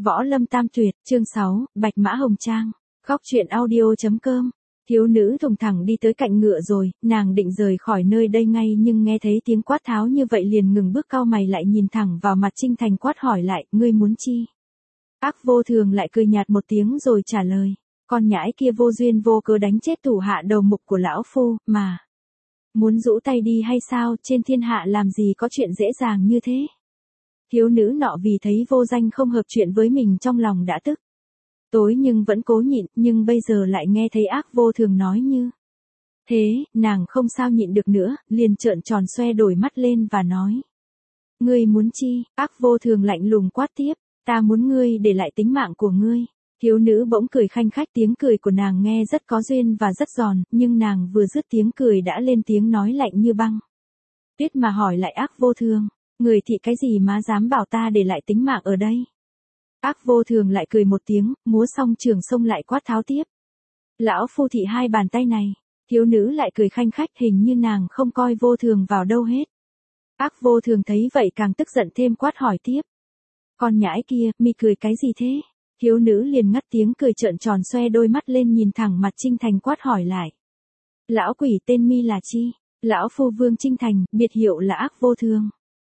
Võ Lâm Tam Tuyệt, chương 6, Bạch Mã Hồng Trang. Góc truyện audio.com. Thiếu nữ thùng thẳng đi tới cạnh ngựa rồi, nàng định rời khỏi nơi đây ngay nhưng nghe thấy tiếng quát tháo như vậy liền ngừng bước cau mày lại nhìn thẳng vào mặt Trinh Thành quát hỏi lại, ngươi muốn chi? Ác Vô Thường lại cười nhạt một tiếng rồi trả lời, con nhãi kia vô duyên vô cớ đánh chết thủ hạ đầu mục của lão phu, mà. Muốn rũ tay đi hay sao, trên thiên hạ làm gì có chuyện dễ dàng như thế? Thiếu nữ nọ vì thấy Vô Danh không hợp chuyện với mình trong lòng đã tức. Tối nhưng vẫn cố nhịn, nhưng bây giờ lại nghe thấy Ác Vô Thường nói như thế, nàng không sao nhịn được nữa, liền trợn tròn xoe đổi mắt lên và nói. Ngươi muốn chi? Ác Vô Thường lạnh lùng quát tiếp, ta muốn ngươi để lại tính mạng của ngươi. Thiếu nữ bỗng cười khanh khách, tiếng cười của nàng nghe rất có duyên và rất giòn, nhưng nàng vừa dứt tiếng cười đã lên tiếng nói lạnh như băng. Tuyết mà hỏi lại Ác Vô Thường, người thị cái gì mà dám bảo ta để lại tính mạng ở đây? Ác Vô Thường lại cười một tiếng, múa xong trường xông lại quát tháo tiếp. Lão phu thị hai bàn tay này. Thiếu nữ lại cười khanh khách, hình như nàng không coi Vô Thường vào đâu hết. Ác Vô Thường thấy vậy càng tức giận thêm quát hỏi tiếp. Con nhãi kia, mi cười cái gì thế? Thiếu nữ liền ngắt tiếng cười trợn tròn xoe đôi mắt lên nhìn thẳng mặt Trinh Thành quát hỏi lại. Lão quỷ tên mi là chi? Lão phu Vương Trinh Thành, biệt hiệu là Ác Vô Thường.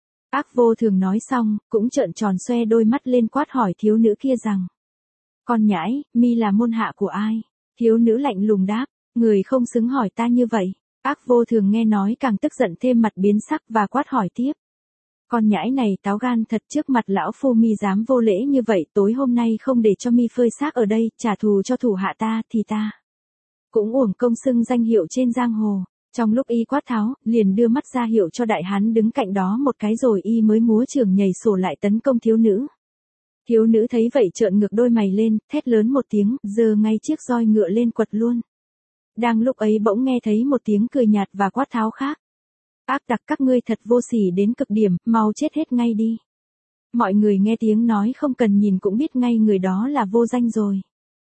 Ác Vô Thường nói xong, cũng trợn tròn xoe đôi mắt lên quát hỏi thiếu nữ kia rằng. Con nhãi, mi là môn hạ của ai? Thiếu nữ lạnh lùng đáp, người không xứng hỏi ta như vậy. Ác Vô Thường nghe nói càng tức giận thêm mặt biến sắc và quát hỏi tiếp. Con nhãi này táo gan thật, trước mặt lão phu mi dám vô lễ như vậy, tối hôm nay không để cho mi phơi xác ở đây, trả thù cho thủ hạ ta thì ta cũng uổng công xưng danh hiệu trên giang hồ. Trong lúc y quát tháo, liền đưa mắt ra hiệu cho đại hán đứng cạnh đó một cái rồi y mới múa chưởng nhảy sổ lại tấn công thiếu nữ. Thiếu nữ thấy vậy trợn ngược đôi mày lên, thét lớn một tiếng, giơ ngay chiếc roi ngựa lên quật luôn. Đang lúc ấy bỗng nghe thấy một tiếng cười nhạt và quát tháo khác. Ác tặc, các ngươi thật vô sỉ đến cực điểm, mau chết hết ngay đi. Mọi người nghe tiếng nói không cần nhìn cũng biết ngay người đó là Vô Danh rồi.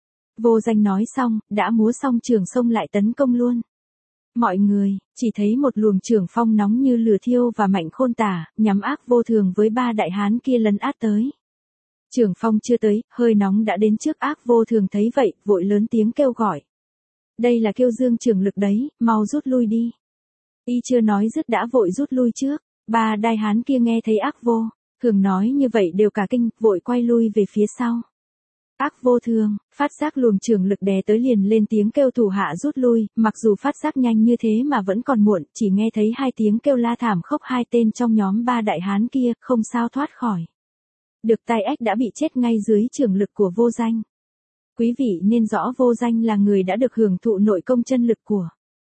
Vô Danh nói xong, đã múa xong chưởng xông lại tấn công luôn. Mọi người, chỉ thấy một luồng chưởng phong nóng như lửa thiêu và mạnh khôn tả, nhắm Ác Vô Thường với ba đại hán kia lấn át tới. Chưởng phong chưa tới, hơi nóng đã đến trước. Ác Vô Thường thấy vậy, vội lớn tiếng kêu gọi. Đây là kêu dương chưởng lực đấy, mau rút lui đi. Y chưa nói dứt đã vội rút lui trước. Ba đại hán kia nghe thấy Ác Vô Thường nói như vậy đều cả kinh, vội quay lui về phía sau. Ác Vô Thường, phát giác luồng chưởng lực đè tới liền lên tiếng kêu thủ hạ rút lui, mặc dù phát giác nhanh như thế mà vẫn còn muộn, chỉ nghe thấy hai tiếng kêu la thảm khốc, hai tên trong nhóm ba đại hán kia, không sao thoát khỏi. Được tay ếch đã bị chết ngay dưới chưởng lực của Vô Danh. Quý vị nên rõ Vô Danh là người đã được hưởng thụ nội công chân lực của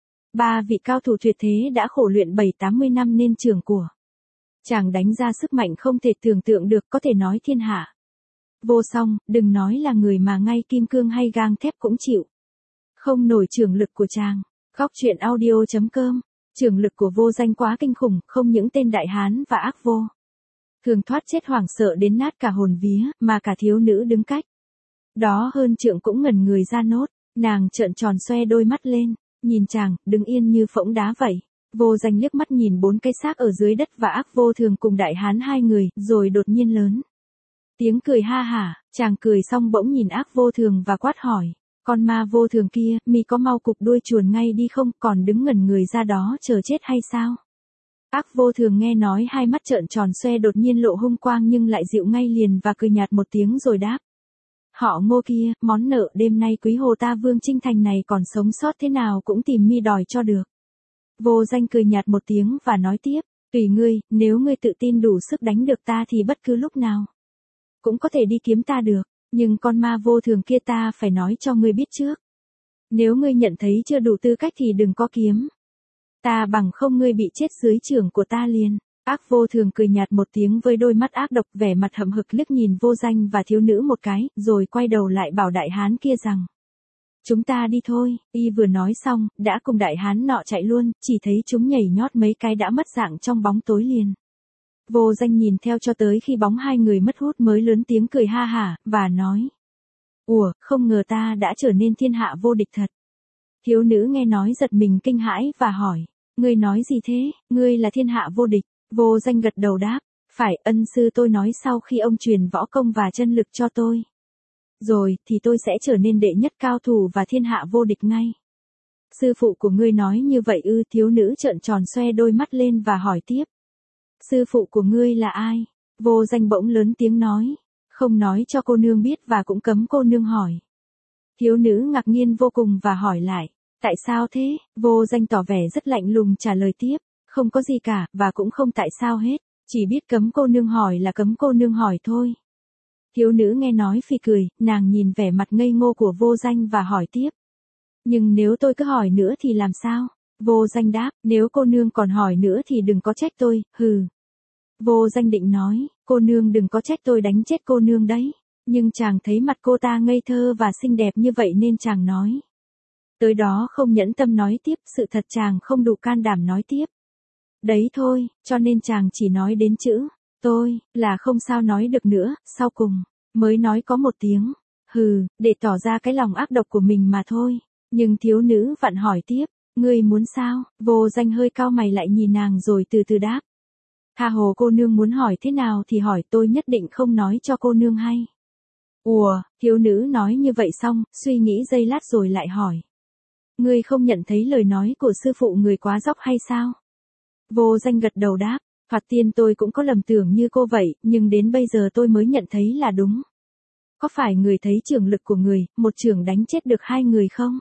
ba vị cao thủ tuyệt thế đã khổ luyện 7-80 năm nên chưởng của chàng đánh ra sức mạnh không thể tưởng tượng được, có thể nói thiên hạ vô song, đừng nói là người mà ngay kim cương hay gang thép cũng chịu không nổi chưởng lực của chàng. Góc truyện audio.com. Chưởng lực của Vô Danh quá kinh khủng, không những tên đại hán và Ác Vô Thường thoát chết hoảng sợ đến nát cả hồn vía, mà cả thiếu nữ đứng cách đó hơn trượng cũng ngẩn người ra nốt. Nàng trợn tròn xoe đôi mắt lên, nhìn chàng, đứng yên như phỗng đá vậy. Vô Danh liếc mắt nhìn bốn cái xác ở dưới đất và Ác Vô Thường cùng đại hán hai người, rồi đột nhiên lớn tiếng cười ha hả. Chàng cười xong bỗng nhìn Ác Vô Thường và quát hỏi. Con ma Vô Thường kia, mi có mau cụp đuôi chuồn ngay đi không, còn đứng ngẩn người ra đó chờ chết hay sao? Ác Vô Thường nghe nói hai mắt trợn tròn xoe đột nhiên lộ hung quang nhưng lại dịu ngay liền và cười nhạt một tiếng rồi đáp. Họ Ngô kia, món nợ đêm nay quý hồ ta Vương Trinh Thành này còn sống sót thế nào cũng tìm mi đòi cho được. Vô Danh cười nhạt một tiếng và nói tiếp, tùy ngươi, nếu ngươi tự tin đủ sức đánh được ta thì bất cứ lúc nào cũng có thể đi kiếm ta được, nhưng con ma Vô Thường kia ta phải nói cho ngươi biết trước. Nếu ngươi nhận thấy chưa đủ tư cách thì đừng có kiếm ta, bằng không ngươi bị chết dưới chưởng của ta liền. Ác Vô Thường cười nhạt một tiếng với đôi mắt ác độc, vẻ mặt hậm hực liếc nhìn Vô Danh và thiếu nữ một cái, rồi quay đầu lại bảo đại hán kia rằng. Chúng ta đi thôi. Y vừa nói xong, đã cùng đại hán nọ chạy luôn, chỉ thấy chúng nhảy nhót mấy cái đã mất dạng trong bóng tối liền. Vô Danh nhìn theo cho tới khi bóng hai người mất hút mới lớn tiếng cười ha hả, và nói. Ủa, không ngờ ta đã trở nên thiên hạ vô địch thật. Thiếu nữ nghe nói giật mình kinh hãi và hỏi. Ngươi nói gì thế, ngươi là thiên hạ vô địch? Vô Danh gật đầu đáp. Phải, ân sư tôi nói sau khi ông truyền võ công và chân lực cho tôi. Rồi, thì tôi sẽ trở nên đệ nhất cao thủ và thiên hạ vô địch ngay. Sư phụ của ngươi nói như vậy ư? Thiếu nữ trợn tròn xoe đôi mắt lên và hỏi tiếp. Sư phụ của ngươi là ai? Vô Danh bỗng lớn tiếng nói. Không nói cho cô nương biết và cũng cấm cô nương hỏi. Thiếu nữ ngạc nhiên vô cùng và hỏi lại. Tại sao thế? Vô Danh tỏ vẻ rất lạnh lùng trả lời tiếp. Không có gì cả, và cũng không tại sao hết. Chỉ biết cấm cô nương hỏi là cấm cô nương hỏi thôi. Thiếu nữ nghe nói phì cười, nàng nhìn vẻ mặt ngây ngô của Vô Danh và hỏi tiếp. Nhưng nếu tôi cứ hỏi nữa thì làm sao? Vô Danh đáp, nếu cô nương còn hỏi nữa thì đừng có trách tôi, hừ. Vô Danh định nói, cô nương đừng có trách tôi đánh chết cô nương đấy. Nhưng chàng thấy mặt cô ta ngây thơ và xinh đẹp như vậy nên chàng nói. Tới đó không nhẫn tâm nói tiếp, sự thật chàng không đủ can đảm nói tiếp. Đấy thôi, cho nên chàng chỉ nói đến chữ, tôi, là không sao nói được nữa, sau cùng, mới nói có một tiếng, hừ, để tỏ ra cái lòng ác độc của mình mà thôi. Nhưng thiếu nữ vặn hỏi tiếp, ngươi muốn sao? Vô Danh hơi cau mày lại nhìn nàng rồi từ từ đáp. Tha hồ cô nương muốn hỏi thế nào thì hỏi, tôi nhất định không nói cho cô nương hay. Ủa, thiếu nữ nói như vậy xong, suy nghĩ giây lát rồi lại hỏi. Ngươi không nhận thấy lời nói của sư phụ người quá dốc hay sao? Vô Danh gật đầu đáp, thoạt tiên tôi cũng có lầm tưởng như cô vậy, nhưng đến bây giờ tôi mới nhận thấy là đúng. Có phải người thấy trường lực của người, một chưởng đánh chết được hai người không?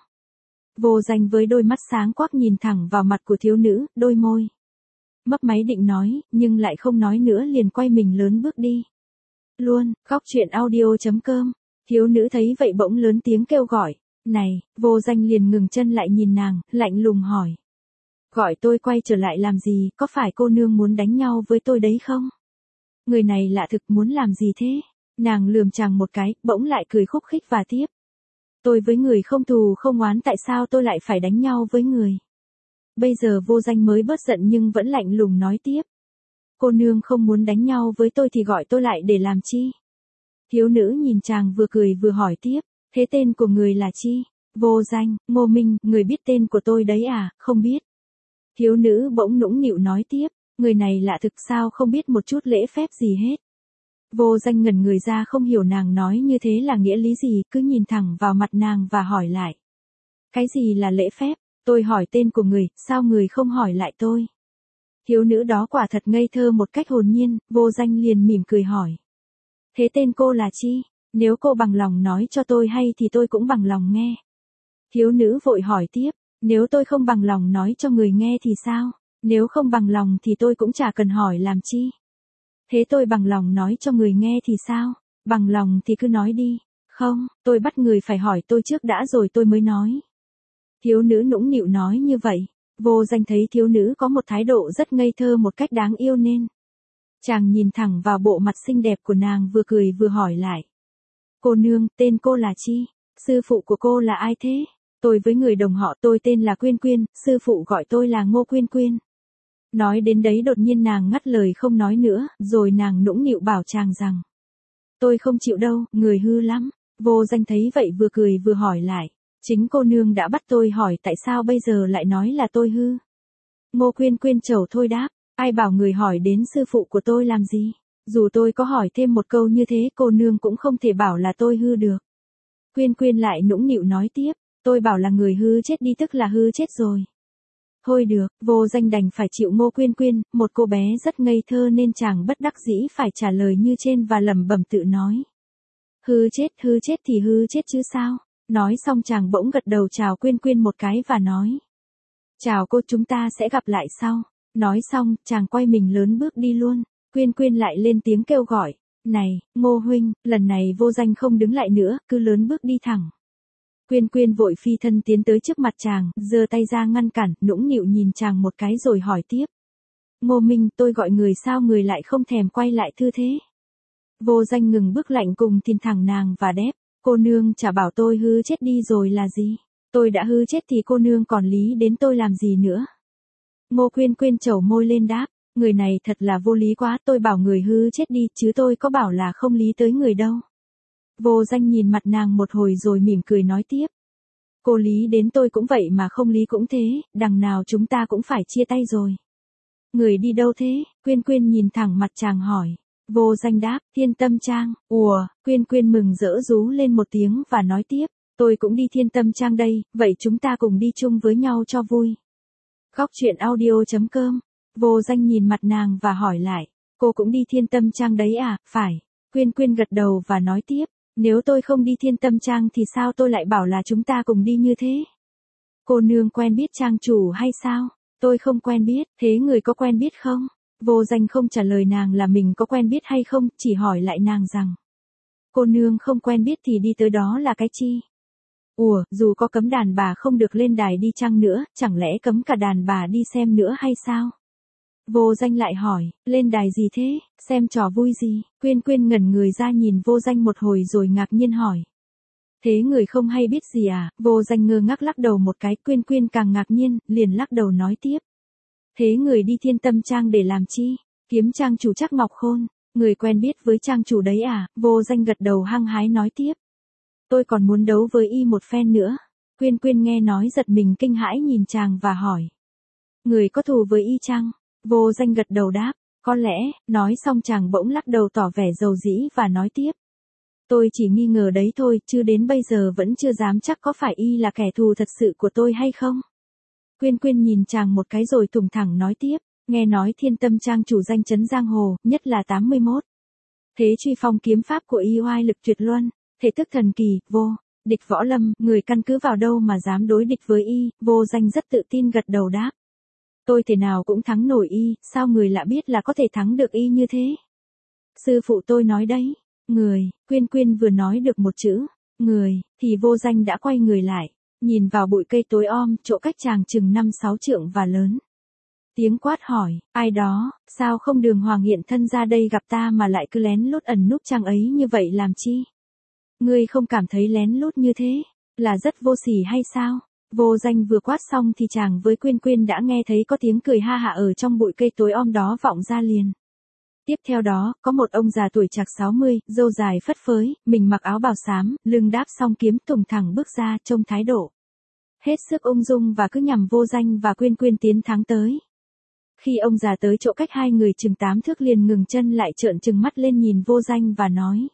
Vô Danh với đôi mắt sáng quắc nhìn thẳng vào mặt của thiếu nữ, đôi môi mấp máy định nói, nhưng lại không nói nữa liền quay mình lớn bước đi. Luôn, khóc chuyện audio.com. Thiếu nữ thấy vậy bỗng lớn tiếng kêu gọi. Này, Vô Danh liền ngừng chân lại nhìn nàng, lạnh lùng hỏi. Gọi tôi quay trở lại làm gì, có phải cô nương muốn đánh nhau với tôi đấy không? Người này lạ thực muốn làm gì thế? Nàng lườm chàng một cái, bỗng lại cười khúc khích và tiếp. Tôi với người không thù không oán, tại sao tôi lại phải đánh nhau với người? Bây giờ Vô Danh mới bớt giận nhưng vẫn lạnh lùng nói tiếp. Cô nương không muốn đánh nhau với tôi thì gọi tôi lại để làm chi? Thiếu nữ nhìn chàng vừa cười vừa hỏi tiếp. Thế tên của người là chi? Vô Danh, Ngô Minh, người biết tên của tôi đấy à? Không biết. Thiếu nữ bỗng nũng nịu nói tiếp. Người này lạ thực sao không biết một chút lễ phép gì hết. Vô Danh ngẩn người ra không hiểu nàng nói như thế là nghĩa lý gì, cứ nhìn thẳng vào mặt nàng và hỏi lại. Cái gì là lễ phép? Tôi hỏi tên của người, sao người không hỏi lại tôi? Thiếu nữ đó quả thật ngây thơ một cách hồn nhiên, Vô Danh liền mỉm cười hỏi. Thế tên cô là chi? Nếu cô bằng lòng nói cho tôi hay thì tôi cũng bằng lòng nghe. Thiếu nữ vội hỏi tiếp, nếu tôi không bằng lòng nói cho người nghe thì sao? Nếu không bằng lòng thì tôi cũng chả cần hỏi làm chi. Thế tôi bằng lòng nói cho người nghe thì sao? Bằng lòng thì cứ nói đi. Không, tôi bắt người phải hỏi tôi trước đã rồi tôi mới nói. Thiếu nữ nũng nịu nói như vậy. Vô Danh thấy thiếu nữ có một thái độ rất ngây thơ một cách đáng yêu nên. Chàng nhìn thẳng vào bộ mặt xinh đẹp của nàng vừa cười vừa hỏi lại. Cô nương, tên cô là chi? Sư phụ của cô là ai thế? Tôi với người đồng họ tôi tên là Quyên Quyên, sư phụ gọi tôi là Ngô Quyên Quyên. Nói đến đấy đột nhiên nàng ngắt lời không nói nữa, rồi nàng nũng nịu bảo chàng rằng. Tôi không chịu đâu, người hư lắm. Vô Danh thấy vậy vừa cười vừa hỏi lại. Chính cô nương đã bắt tôi hỏi tại sao bây giờ lại nói là tôi hư. Ngô Quyên Quyên trầu thôi đáp. Ai bảo người hỏi đến sư phụ của tôi làm gì? Dù tôi có hỏi thêm một câu như thế cô nương cũng không thể bảo là tôi hư được. Quyên Quyên lại nũng nịu nói tiếp. Tôi bảo là người hư chết đi tức là hư chết rồi. Thôi được, Vô Danh đành phải chịu Ngô Quyên Quyên, một cô bé rất ngây thơ nên chàng bất đắc dĩ phải trả lời như trên và lẩm bẩm tự nói. Hư chết thì hư chết chứ sao? Nói xong chàng bỗng gật đầu chào Quyên Quyên một cái và nói. Chào cô, chúng ta sẽ gặp lại sau. Nói xong, chàng quay mình lớn bước đi luôn. Quyên Quyên lại lên tiếng kêu gọi. Này, Ngô huynh, lần này Vô Danh không đứng lại nữa, cứ lớn bước đi thẳng. Quyên Quyên vội phi thân tiến tới trước mặt chàng, giơ tay ra ngăn cản, nũng nịu nhìn chàng một cái rồi hỏi tiếp. Ngô Minh, tôi gọi người sao người lại không thèm quay lại thư thế? Vô Danh ngừng bước lạnh cùng nhìn thẳng nàng và đáp. Cô nương chả bảo tôi hư chết đi rồi là gì? Tôi đã hư chết thì cô nương còn lý đến tôi làm gì nữa? Ngô Quyên Quyên trầu môi lên đáp. Người này thật là vô lý quá, tôi bảo người hư chết đi chứ tôi có bảo là không lý tới người đâu. Vô Danh nhìn mặt nàng một hồi rồi mỉm cười nói tiếp. Cô lý đến tôi cũng vậy mà không lý cũng thế, đằng nào chúng ta cũng phải chia tay rồi. Người đi đâu thế? Quyên Quyên nhìn thẳng mặt chàng hỏi. Vô Danh đáp, Thiên Tâm Trang. Ùa, Quyên Quyên mừng rỡ rú lên một tiếng và nói tiếp, tôi cũng đi Thiên Tâm Trang đây, vậy chúng ta cùng đi chung với nhau cho vui. Góc truyện audio.com. Vô Danh nhìn mặt nàng và hỏi lại, cô cũng đi Thiên Tâm Trang đấy à? Phải. Quyên Quyên gật đầu và nói tiếp, nếu tôi không đi Thiên Tâm Trang thì sao tôi lại bảo là chúng ta cùng đi như thế? Cô nương quen biết trang chủ hay sao? Tôi không quen biết, thế người có quen biết không? Vô Danh không trả lời nàng là mình có quen biết hay không, chỉ hỏi lại nàng rằng, cô nương không quen biết thì đi tới đó là cái chi? Ủa, dù có cấm đàn bà không được lên đài đi chăng nữa, chẳng lẽ cấm cả đàn bà đi xem nữa hay sao? Vô Danh lại hỏi, lên đài gì thế, xem trò vui gì? Quyên Quyên ngẩn người ra nhìn Vô Danh một hồi rồi ngạc nhiên hỏi. Thế người không hay biết gì à? Vô Danh ngơ ngác lắc đầu một cái, Quyên Quyên càng ngạc nhiên, liền lắc đầu nói tiếp. Thế người đi Thiên Tâm Trang để làm chi? Kiếm trang chủ Trác Ngọc Khôn. Người quen biết với trang chủ đấy à? Vô Danh gật đầu hăng hái nói tiếp. Tôi còn muốn đấu với y một phen nữa. Quyên Quyên nghe nói giật mình kinh hãi nhìn chàng và hỏi. Người có thù với y chăng? Vô Danh gật đầu đáp. Có lẽ, nói xong chàng bỗng lắc đầu tỏ vẻ dầu dĩ và nói tiếp. Tôi chỉ nghi ngờ đấy thôi, chứ đến bây giờ vẫn chưa dám chắc có phải y là kẻ thù thật sự của tôi hay không. Quyên Quyên nhìn chàng một cái rồi thùng thẳng nói tiếp, nghe nói Thiên Tâm Trang chủ danh chấn giang hồ, nhất là 81. Thế truy phong kiếm pháp của y oai lực tuyệt luân, thể thức thần kỳ, vô địch võ lâm, người căn cứ vào đâu mà dám đối địch với y? Vô Danh rất tự tin gật đầu đáp. Tôi thể nào cũng thắng nổi y, sao người lạ biết là có thể thắng được y như thế? Sư phụ tôi nói đấy. Người, Quyên Quyên vừa nói được một chữ, người, thì Vô Danh đã quay người lại, nhìn vào bụi cây tối om, chỗ cách chàng chừng 5-6 trượng và lớn. Tiếng quát hỏi, ai đó, sao không đường hoàng hiện thân ra đây gặp ta mà lại cứ lén lút ẩn núp chàng ấy như vậy làm chi? Ngươi không cảm thấy lén lút như thế, là rất vô sỉ hay sao? Vô Danh vừa quát xong thì chàng với Quyên Quyên đã nghe thấy có tiếng cười ha hả ở trong bụi cây tối om đó vọng ra liền. Tiếp theo đó, có một ông già tuổi chạc 60, râu dài phất phới, mình mặc áo bào xám, lưng đáp song kiếm tùng thẳng bước ra trông thái độ hết sức ung dung và cứ nhằm Vô Danh và Quyên Quyên tiến thắng tới. Khi ông già tới chỗ cách hai người chừng 8 thước liền ngừng chân lại trợn trừng mắt lên nhìn Vô Danh và nói.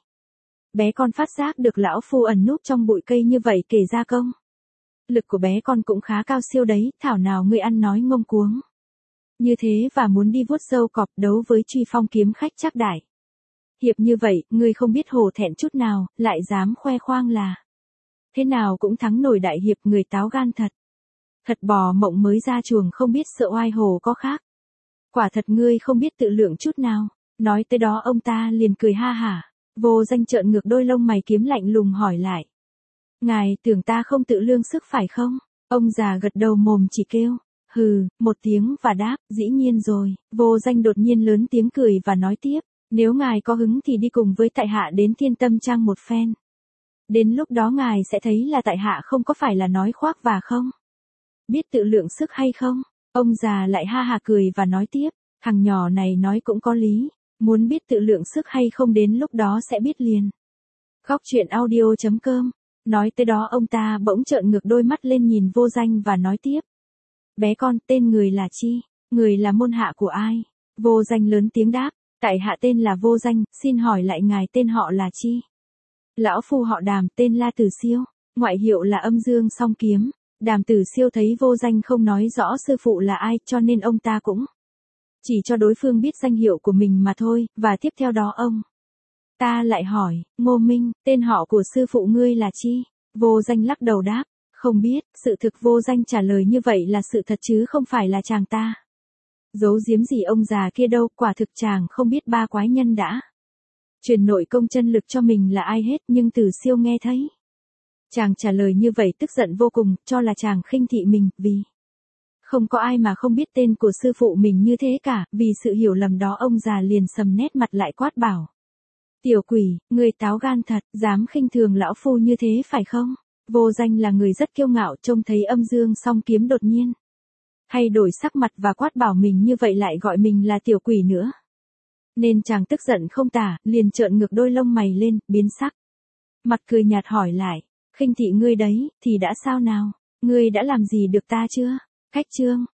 Bé con phát giác được lão phu ẩn núp trong bụi cây như vậy kể ra công. Lực của bé con cũng khá cao siêu đấy, thảo nào ngươi ăn nói ngông cuống. Như thế và muốn đi vuốt râu cọp đấu với truy phong kiếm khách Trác Đại. Hiệp như vậy, ngươi không biết hổ thẹn chút nào, lại dám khoe khoang là. Thế nào cũng thắng nổi đại hiệp, người táo gan thật. Thật bò mộng mới ra chuồng không biết sợ oai hổ có khác. Quả thật ngươi không biết tự lượng chút nào. Nói tới đó ông ta liền cười ha hả. Vô Danh trợn ngược đôi lông mày kiếm lạnh lùng hỏi lại. Ngài tưởng ta không tự lương sức phải không? Ông già gật đầu mồm chỉ kêu. Hừ, một tiếng và đáp, dĩ nhiên rồi. Vô Danh đột nhiên lớn tiếng cười và nói tiếp, nếu ngài có hứng thì đi cùng với tại hạ đến Thiên Tâm Trang một phen. Đến lúc đó ngài sẽ thấy là tại hạ không có phải là nói khoác và không biết tự lượng sức hay không. Ông già lại ha hà cười và nói tiếp, thằng nhỏ này nói cũng có lý, muốn biết tự lượng sức hay không đến lúc đó sẽ biết liền. Góc truyện audio.com. Nói tới đó ông ta bỗng trợn ngược đôi mắt lên nhìn Vô Danh và nói tiếp. Bé con, tên người là chi? Người là môn hạ của ai? Vô Danh lớn tiếng đáp, tại hạ tên là Vô Danh, xin hỏi lại ngài tên họ là chi? Lão phu họ Đàm, tên La Tử Siêu, ngoại hiệu là Âm Dương Song Kiếm. Đàm Tử Siêu thấy Vô Danh không nói rõ sư phụ là ai, cho nên ông ta cũng chỉ cho đối phương biết danh hiệu của mình mà thôi, và tiếp theo đó ông ta lại hỏi, Ngô Minh, tên họ của sư phụ ngươi là chi? Vô Danh lắc đầu đáp, không biết. Sự thực Vô Danh trả lời như vậy là sự thật chứ không phải là chàng ta giấu giếm gì ông già kia đâu, quả thực chàng không biết ba quái nhân đã truyền nội công chân lực cho mình là ai hết, nhưng Tử Siêu nghe thấy chàng trả lời như vậy tức giận vô cùng, cho là chàng khinh thị mình, vì không có ai mà không biết tên của sư phụ mình như thế cả. Vì sự hiểu lầm đó ông già liền sầm nét mặt lại quát bảo. Tiểu quỷ, người táo gan thật, dám khinh thường lão phu như thế phải không? Vô Danh là người rất kiêu ngạo, trông thấy Âm Dương Song Kiếm đột nhiên thay đổi sắc mặt và quát bảo mình như vậy lại gọi mình là tiểu quỷ nữa. Nên chàng tức giận không tả, liền trợn ngược đôi lông mày lên, biến sắc. Mặt cười nhạt hỏi lại, khinh thị ngươi đấy, thì đã sao nào? Ngươi đã làm gì được ta chưa? Cách chương.